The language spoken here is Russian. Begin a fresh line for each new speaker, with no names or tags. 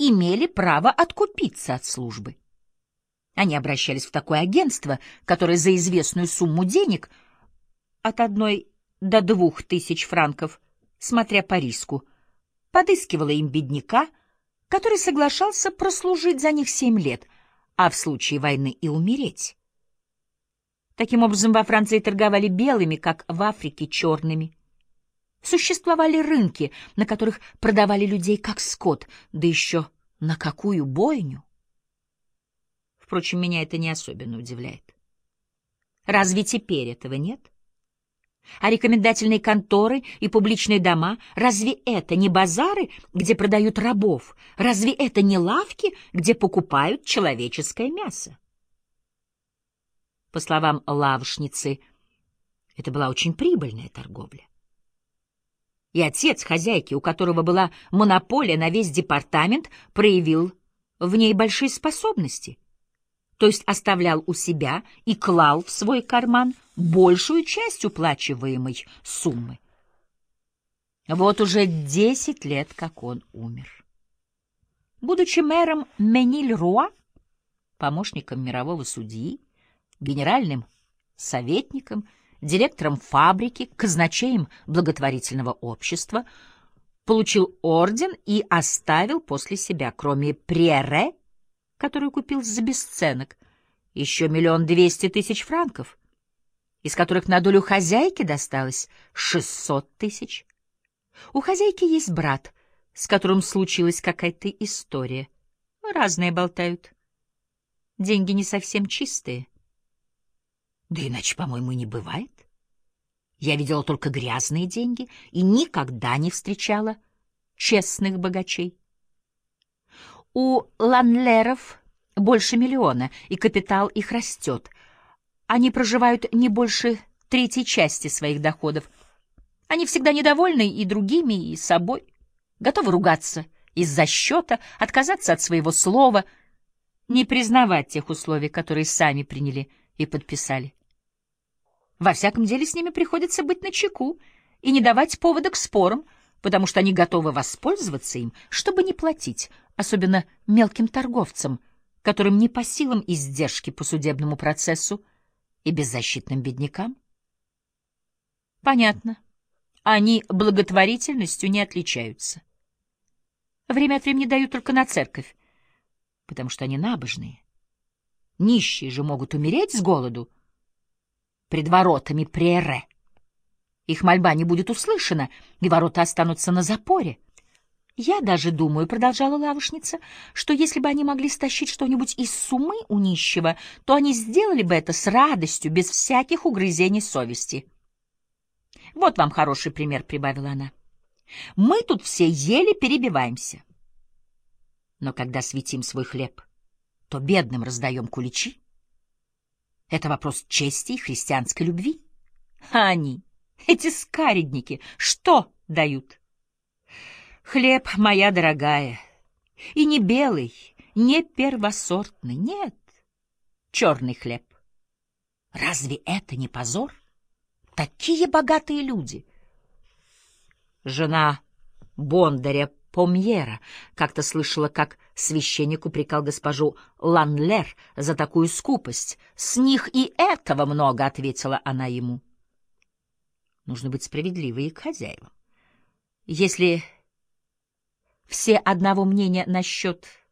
имели право откупиться от службы. Они обращались в такое агентство, которое за известную сумму денег, от 1 до 2 тысяч франков, смотря по риску, подыскивало им бедняка, который соглашался прослужить за них 7 лет, а в случае войны и умереть. Таким образом, во Франции торговали белыми, как в Африке черными. Существовали рынки, на которых продавали людей как скот, да еще на какую бойню. Впрочем, меня это не особенно удивляет. Разве теперь этого нет? А рекомендательные конторы и публичные дома, разве это не базары, где продают рабов? Разве это не лавки, где покупают человеческое мясо? По словам лавочницы, это была очень прибыльная торговля. И отец хозяйки, у которого была монополия на весь департамент, проявил в ней большие способности, то есть оставлял у себя и клал в свой карман большую часть уплачиваемой суммы. Вот уже 10 лет, как он умер. Будучи мэром Мениль-Руа, помощником мирового судьи, генеральным советником, директором фабрики, казначеем благотворительного общества, получил орден и оставил после себя, кроме Приэре, которую купил за бесценок, еще 1 200 000 франков, из которых на долю хозяйки досталось 600 000. У хозяйки есть брат, с которым случилась какая-то история. Разные болтают. Деньги не совсем чистые. Да иначе, по-моему, и не бывает. Я видела только грязные деньги и никогда не встречала честных богачей. У Ланлеров больше 1 миллиона, и капитал их растет. Они проживают не больше 1/3 своих доходов. Они всегда недовольны и другими, и собой, готовы ругаться из-за счета, отказаться от своего слова, не признавать тех условий, которые сами приняли и подписали. Во всяком деле с ними приходится быть начеку и не давать повода к спорам, потому что они готовы воспользоваться им, чтобы не платить, особенно мелким торговцам, которым не по силам издержки по судебному процессу, и беззащитным беднякам. Понятно, они благотворительностью не отличаются. Время от времени дают только на церковь, потому что они набожные. Нищие же могут умереть с голоду пред воротами Приэре. Их мольба не будет услышана, и ворота останутся на запоре. Я даже думаю, — продолжала лавочница, — что если бы они могли стащить что-нибудь из суммы у нищего, то они сделали бы это с радостью, без всяких угрызений совести. Вот вам хороший пример, — прибавила она. Мы тут все еле перебиваемся. Но когда светим свой хлеб, то бедным раздаем куличи. Это вопрос чести и христианской любви. А они, эти скаредники, что дают? Хлеб, моя дорогая, и не белый, не первосортный, нет, черный хлеб. Разве это не позор? Такие богатые люди. Жена бондаря Помьера как-то слышала, как священник упрекал госпожу Ланлер за такую скупость. «С них и этого много», — ответила она ему. Нужно быть справедливой и к хозяевам. Если все одного мнения насчет